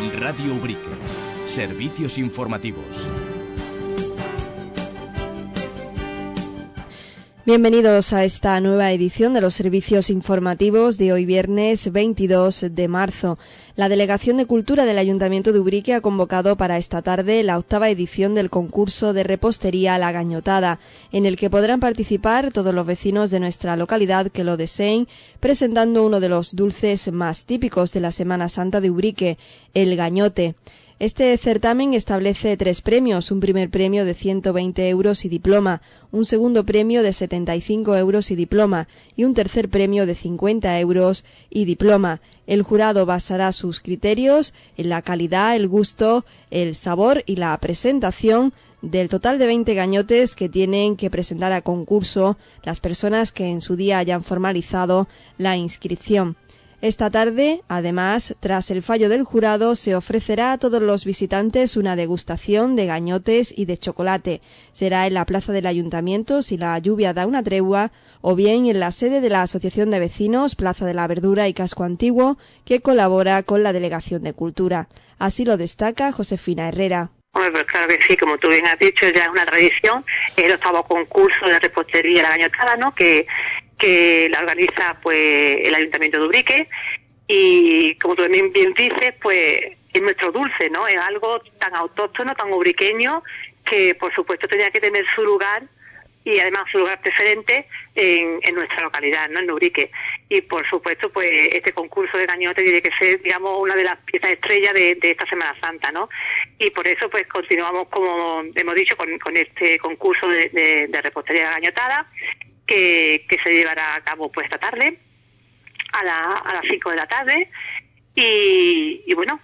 Radio Ubrique. Servicios informativos. Bienvenidos a esta nueva edición de los servicios informativos de hoy viernes 22 de marzo. La Delegación de Cultura del Ayuntamiento de Ubrique ha convocado para esta tarde la 8ª edición del concurso de repostería La Gañotada, en el que podrán participar todos los vecinos de nuestra localidad que lo deseen, presentando uno de los dulces más típicos de la Semana Santa de Ubrique, el gañote. Este certamen establece 3 premios, un primer premio de 120 euros y diploma, un segundo premio de 75 euros y diploma y un tercer premio de 50 euros y diploma. El jurado basará sus criterios en la calidad, el gusto, el sabor y la presentación del total de 20 gañotes que tienen que presentar a concurso las personas que en su día hayan formalizado la inscripción. Esta tarde, además, tras el fallo del jurado, se ofrecerá a todos los visitantes una degustación de gañotes y de chocolate. Será en la plaza del Ayuntamiento, si la lluvia da una tregua, o bien en la sede de la Asociación de Vecinos, Plaza de la Verdura y Casco Antiguo, que colabora con la Delegación de Cultura. Así lo destaca Josefina Herrera. Bueno, pues claro que sí, como tú bien has dicho, ya es una tradición, es el 8º concurso de repostería La Gañotada, ¿no?, que la organiza pues el Ayuntamiento de Ubrique, y como tú también bien dices, pues es nuestro dulce, ¿no? Es algo tan autóctono, tan ubriqueño, que por supuesto tenía que tener su lugar, y además su lugar preferente en nuestra localidad, ¿no?, en Ubrique. Y por supuesto, pues este concurso de gañote tiene que ser, digamos, una de las piezas estrellas de esta Semana Santa, ¿no? Y por eso pues continuamos, como hemos dicho, con este concurso de repostería gañotada, que se llevará a cabo pues esta tarde a las 5 de la tarde, y bueno,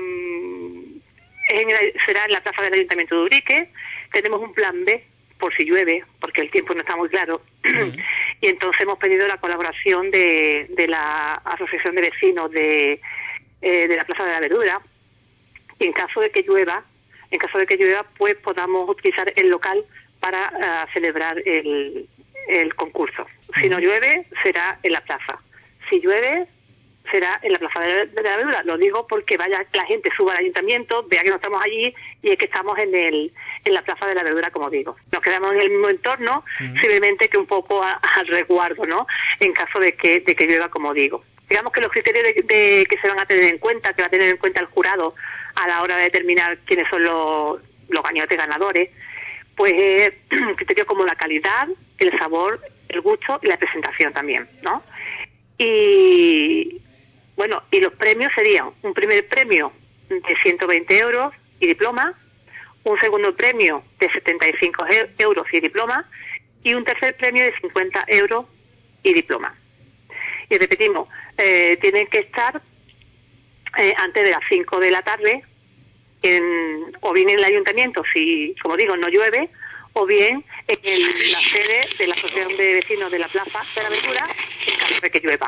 será en la plaza del Ayuntamiento de Ubrique. Tenemos un plan B por si llueve, porque el tiempo no está muy claro, y entonces hemos pedido la colaboración de la Asociación de Vecinos de la Plaza de la Verdura, y en caso de que llueva, pues podamos utilizar el local para celebrar el concurso. Si no llueve, será en la plaza. Si llueve, será en la plaza de la Verdura. Lo digo porque vaya la gente suba al ayuntamiento, vea que no estamos allí y es que estamos en la plaza de la Verdura, como digo. Nos quedamos en el mismo entorno, simplemente que un poco al resguardo, ¿no?, en caso de que llueva, como digo. Digamos que los criterios de que se van a tener en cuenta, que va a tener en cuenta el jurado a la hora de determinar quiénes son los gañotes ganadores, pues criterios como la calidad, el sabor, el gusto y la presentación también, ¿no? Y bueno, y los premios serían un primer premio de 120 euros y diploma, un segundo premio de 75 euros y diploma, y un tercer premio de 50 euros y diploma. Y repetimos, tienen que estar antes de las 5 de la tarde, o bien en el ayuntamiento, si, como digo, no llueve, o bien en la sede de la Asociación de Vecinos de la Plaza de la Verdura, en caso de que llueva.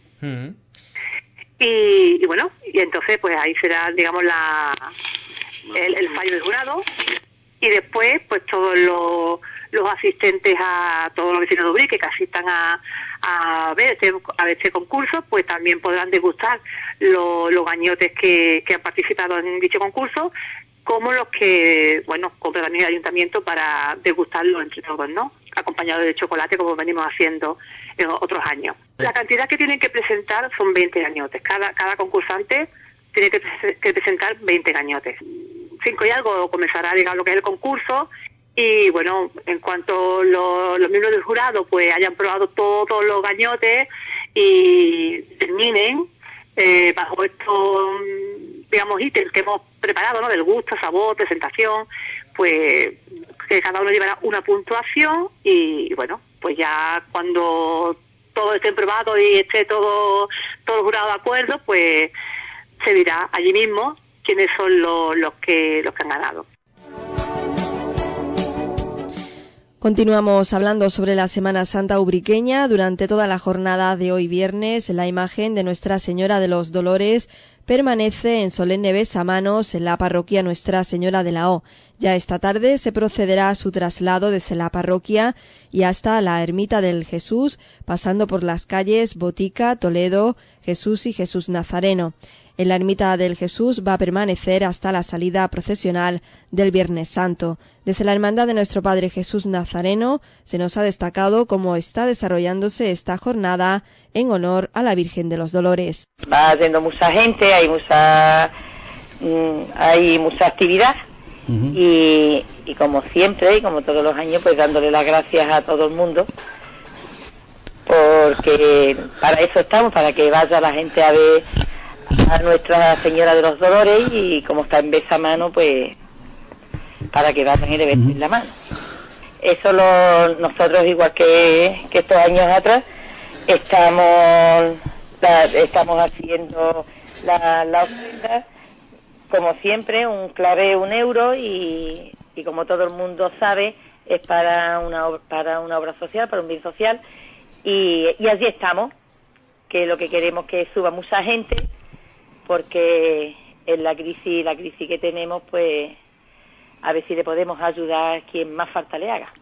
Y bueno, y entonces pues ahí será, digamos, el fallo del jurado, y después pues todos los asistentes, a todos los vecinos de Ubrique que asistan a ver este concurso, pues también podrán degustar los gañotes que han participado en dicho concurso, como los que, bueno, compra también el ayuntamiento para degustarlo entre todos, ¿no?, acompañado de chocolate, como venimos haciendo en otros años. La cantidad que tienen que presentar son 20 gañotes. Cada concursante tiene que presentar 20 gañotes. 5 y algo comenzará, digamos, lo que es el concurso, y bueno, en cuanto los miembros del jurado pues hayan probado todos los gañotes y terminen bajo estos, digamos, ítems que hemos preparado, ¿no?, del gusto, sabor, presentación, pues que cada uno llevará una puntuación, y bueno, pues ya cuando todo esté probado y esté todo el jurado de acuerdo, pues se dirá allí mismo quiénes son los que han ganado. Continuamos hablando sobre la Semana Santa ubriqueña. Durante toda la jornada de hoy viernes, la imagen de Nuestra Señora de los Dolores permanece en solemne besamanos en la parroquia Nuestra Señora de la O. Ya esta tarde se procederá a su traslado desde la parroquia y hasta la Ermita del Jesús, pasando por las calles Botica, Toledo, Jesús y Jesús Nazareno. En la Ermita del Jesús va a permanecer hasta la salida procesional del Viernes Santo. Desde la Hermandad de Nuestro Padre Jesús Nazareno se nos ha destacado cómo está desarrollándose esta jornada en honor a la Virgen de los Dolores. Va haciendo mucha gente, hay mucha actividad y como siempre y como todos los años, pues dándole las gracias a todo el mundo, porque para eso estamos, para que vaya la gente a ver a Nuestra Señora de los Dolores, y como está en besamano, pues para que vayan y le besen la mano. Eso nosotros, igual que estos años atrás, estamos haciendo la ofrenda, como siempre, un clave, 1 euro, y como todo el mundo sabe, es para una obra social, para un bien social, y allí estamos, que lo que queremos es que suba mucha gente, porque en la crisis que tenemos, pues a ver si le podemos ayudar a quien más falta le haga.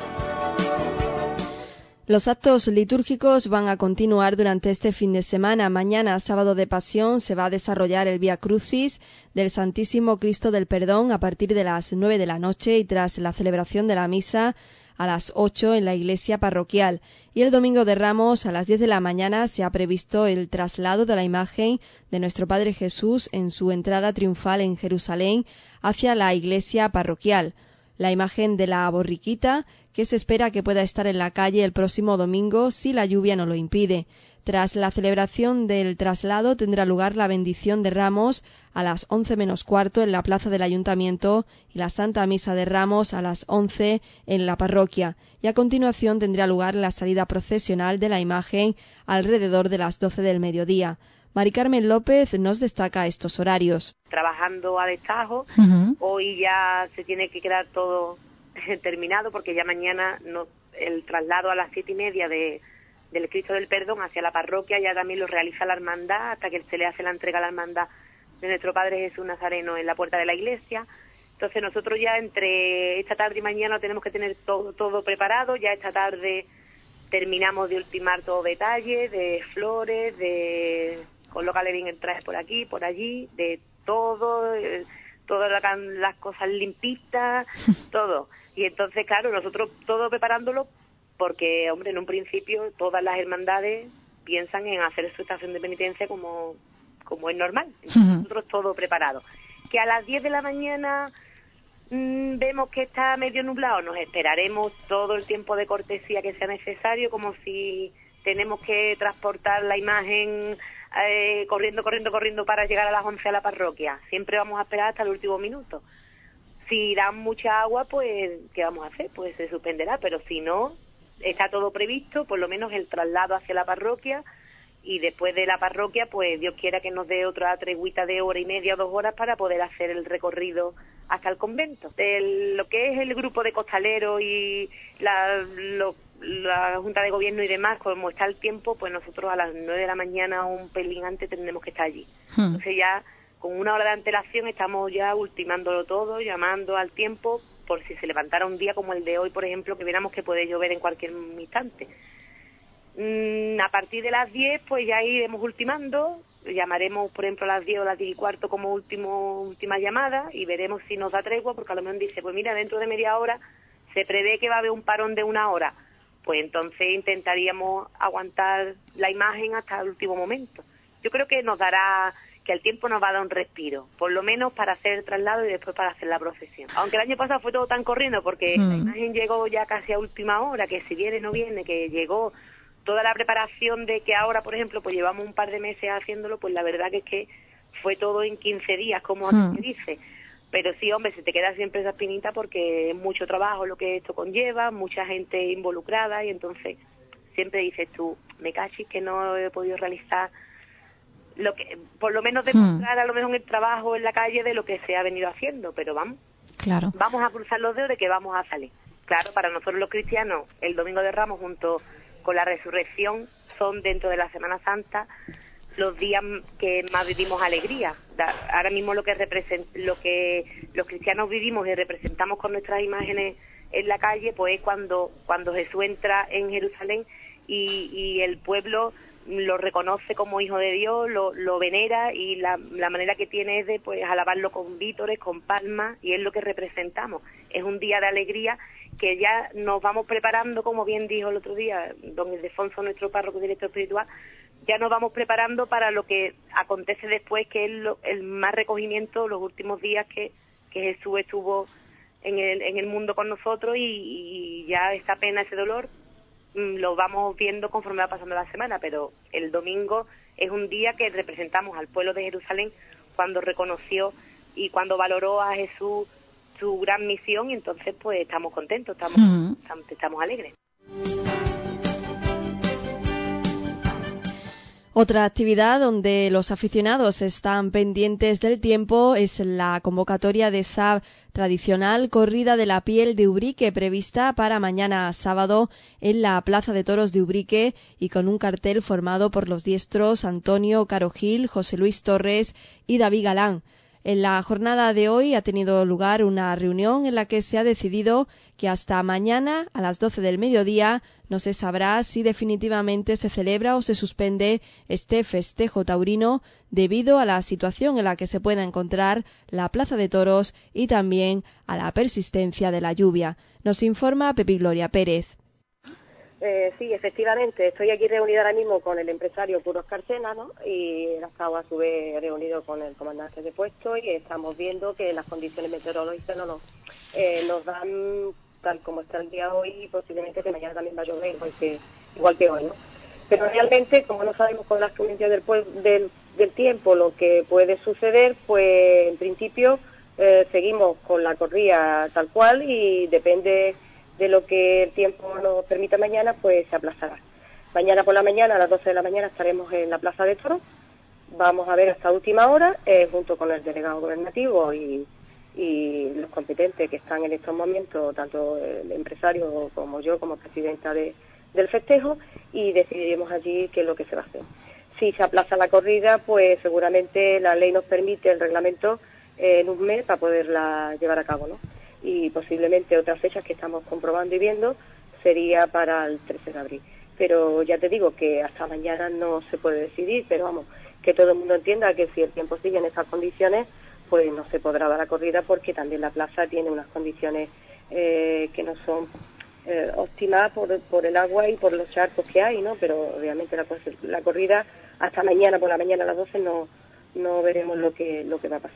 Los actos litúrgicos van a continuar durante este fin de semana. Mañana, sábado de Pasión, se va a desarrollar el Vía Crucis del Santísimo Cristo del Perdón a partir de las 9 de la noche y tras la celebración de la misa a las 8 en la iglesia parroquial. Y el domingo de Ramos a las 10 de la mañana se ha previsto el traslado de la imagen de nuestro Padre Jesús en su entrada triunfal en Jerusalén hacia la iglesia parroquial. La imagen de la borriquita, que se espera que pueda estar en la calle el próximo domingo si la lluvia no lo impide. Tras la celebración del traslado tendrá lugar la bendición de Ramos a las 11 menos cuarto en la plaza del Ayuntamiento y la Santa Misa de Ramos a las 11 en la parroquia, y a continuación tendrá lugar la salida procesional de la imagen alrededor de las 12 del mediodía. Mari Carmen López nos destaca estos horarios. Trabajando a destajo, hoy ya se tiene que quedar todo terminado, porque ya mañana el traslado a las 7:30 del Cristo del Perdón hacia la parroquia ya también lo realiza la hermandad, hasta que se le hace la entrega a la hermandad de nuestro Padre Jesús Nazareno en la puerta de la iglesia. Entonces nosotros ya entre esta tarde y mañana tenemos que tener todo preparado. Ya esta tarde terminamos de ultimar todo detalle, de flores, de colócale bien el traje por aquí, por allí, de todo, todas las cosas limpitas, todo. Y entonces, claro, nosotros todo preparándolo, porque, hombre, en un principio todas las hermandades piensan en hacer su estación de penitencia como es normal. Entonces, nosotros todo preparado. Que a las 10 de la mañana vemos que está medio nublado, nos esperaremos todo el tiempo de cortesía que sea necesario, como si tenemos que transportar la imagen corriendo para llegar a las 11 a la parroquia. Siempre vamos a esperar hasta el último minuto. Si dan mucha agua, pues, ¿qué vamos a hacer? Pues se suspenderá, pero si no, está todo previsto, por lo menos el traslado hacia la parroquia, y después de la parroquia, pues Dios quiera que nos dé otra treguita de 1:30 o 2 horas para poder hacer el recorrido hasta el convento. Lo que es el grupo de costaleros y la Junta de Gobierno y demás, como está el tiempo, pues nosotros a las 9 de la mañana o un pelín antes tendremos que estar allí. Entonces ya con 1 hora de antelación estamos ya ultimándolo todo, llamando al tiempo, por si se levantara un día como el de hoy, por ejemplo, que viéramos que puede llover en cualquier instante. A partir de las 10, pues ya iremos ultimando, llamaremos, por ejemplo, a las 10 o las 10:15 como última llamada, y veremos si nos da tregua, porque a lo mejor dice, pues mira, dentro de media hora se prevé que va a haber un parón de 1 hora. Pues entonces intentaríamos aguantar la imagen hasta el último momento. Yo creo que el tiempo nos va a dar un respiro, por lo menos para hacer el traslado y después para hacer la procesión. Aunque el año pasado fue todo tan corriendo, porque la imagen llegó ya casi a última hora, que si viene no viene, que llegó toda la preparación de que ahora, por ejemplo, pues llevamos un par de meses haciéndolo, pues la verdad que es que fue todo en 15 días, como se dice. Pero sí, hombre, se te queda siempre esa espinita, porque es mucho trabajo lo que esto conlleva, mucha gente involucrada, y entonces siempre dices tú, me cachis que no he podido realizar lo que, por lo menos demostrar a lo mejor el trabajo en la calle de lo que se ha venido haciendo, pero vamos a cruzar los dedos de que vamos a salir. Claro, para nosotros los cristianos, el Domingo de Ramos junto con la Resurrección son, dentro de la Semana Santa, los días que más vivimos alegría. Ahora mismo lo que los cristianos vivimos y representamos con nuestras imágenes en la calle, pues es cuando Jesús entra en Jerusalén y el pueblo lo reconoce como hijo de Dios, lo venera, y la manera que tiene es de pues alabarlo con vítores, con palmas, y es lo que representamos. Es un día de alegría que ya nos vamos preparando, como bien dijo el otro día don Ildefonso, nuestro párroco director espiritual, ya nos vamos preparando para lo que acontece después, que es el más recogimiento, los últimos días que Jesús estuvo en el mundo con nosotros, y ya esa pena, ese dolor, lo vamos viendo conforme va pasando la semana, pero el domingo es un día que representamos al pueblo de Jerusalén cuando reconoció y cuando valoró a Jesús su gran misión, y entonces pues estamos contentos, estamos alegres. Otra actividad donde los aficionados están pendientes del tiempo es la convocatoria de esa tradicional corrida de la piel de Ubrique, prevista para mañana sábado en la Plaza de Toros de Ubrique, y con un cartel formado por los diestros Antonio Caro Gil, José Luis Torres y David Galán. En la jornada de hoy ha tenido lugar una reunión en la que se ha decidido que hasta mañana a las 12 del mediodía no se sabrá si definitivamente se celebra o se suspende este festejo taurino debido a la situación en la que se pueda encontrar la Plaza de Toros y también a la persistencia de la lluvia. Nos informa Pepi Gloria Pérez. Sí, efectivamente, estoy aquí reunida ahora mismo con el empresario Puro Escarcena, ¿no? Y él ha estado a su vez reunido con el comandante de puesto, y estamos viendo que las condiciones meteorológicas nos dan, tal como está el día hoy, y posiblemente que mañana también va a llover, igual que hoy, ¿no? Pero realmente, como no sabemos con las condiciones del tiempo lo que puede suceder, pues en principio seguimos con la corrida tal cual, y depende de lo que el tiempo nos permita mañana, pues se aplazará. Mañana por la mañana, a las 12 de la mañana, estaremos en la Plaza de Toros. Vamos a ver hasta última hora, junto con el delegado gobernativo y los competentes que están en estos momentos, tanto el empresario como yo, como presidenta del festejo, y decidiremos allí qué es lo que se va a hacer. Si se aplaza la corrida, pues seguramente la ley nos permite, el reglamento, en un mes para poderla llevar a cabo, ¿no? Y posiblemente otras fechas que estamos comprobando y viendo sería para el 13 de abril. Pero ya te digo que hasta mañana no se puede decidir, pero vamos, que todo el mundo entienda que si el tiempo sigue en esas condiciones, pues no se podrá dar la corrida, porque también la plaza tiene unas condiciones que no son óptimas por el agua y por los charcos que hay, ¿no? Pero obviamente la corrida hasta mañana por la mañana a las 12 no veremos lo que va a pasar.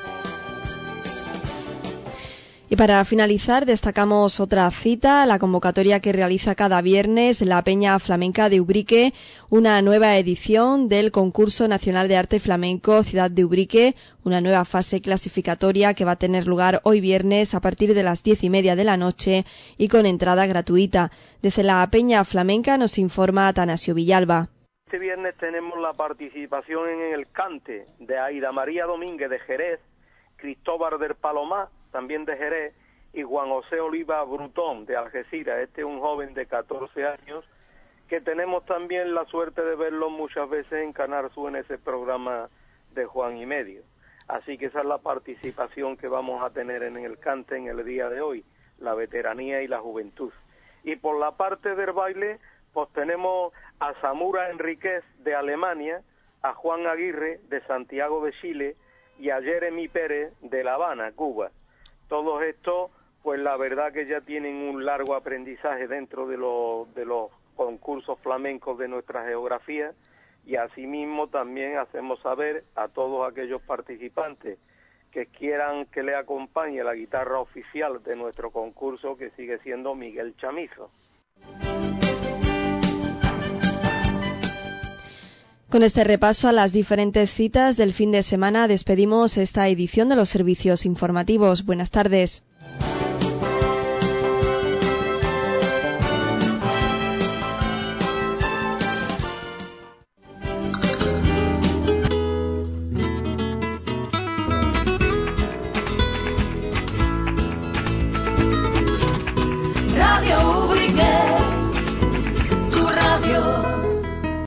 Y para finalizar, destacamos otra cita, la convocatoria que realiza cada viernes la Peña Flamenca de Ubrique, una nueva edición del Concurso Nacional de Arte Flamenco Ciudad de Ubrique, una nueva fase clasificatoria que va a tener lugar hoy viernes a partir de las 10:30 de la noche y con entrada gratuita. Desde la Peña Flamenca nos informa Atanasio Villalba. Este viernes tenemos la participación en el cante de Aida María Domínguez de Jerez, Cristóbal del Palomar, también de Jerez, y Juan José Oliva Brutón de Algeciras. Este es un joven de 14 años que tenemos también la suerte de verlo muchas veces en Canal Sur en ese programa de Juan y Medio. Así que esa es la participación que vamos a tener en el cante en el día de hoy, la veteranía y la juventud. Y por la parte del baile, pues tenemos a Zamura Enríquez de Alemania, a Juan Aguirre de Santiago de Chile y a Jeremy Pérez de La Habana, Cuba. Todos estos, pues la verdad que ya tienen un largo aprendizaje dentro de los concursos flamencos de nuestra geografía, y asimismo también hacemos saber a todos aquellos participantes que quieran que le acompañe la guitarra oficial de nuestro concurso, que sigue siendo Miguel Chamizo. Con este repaso a las diferentes citas del fin de semana despedimos esta edición de los servicios informativos. Buenas tardes.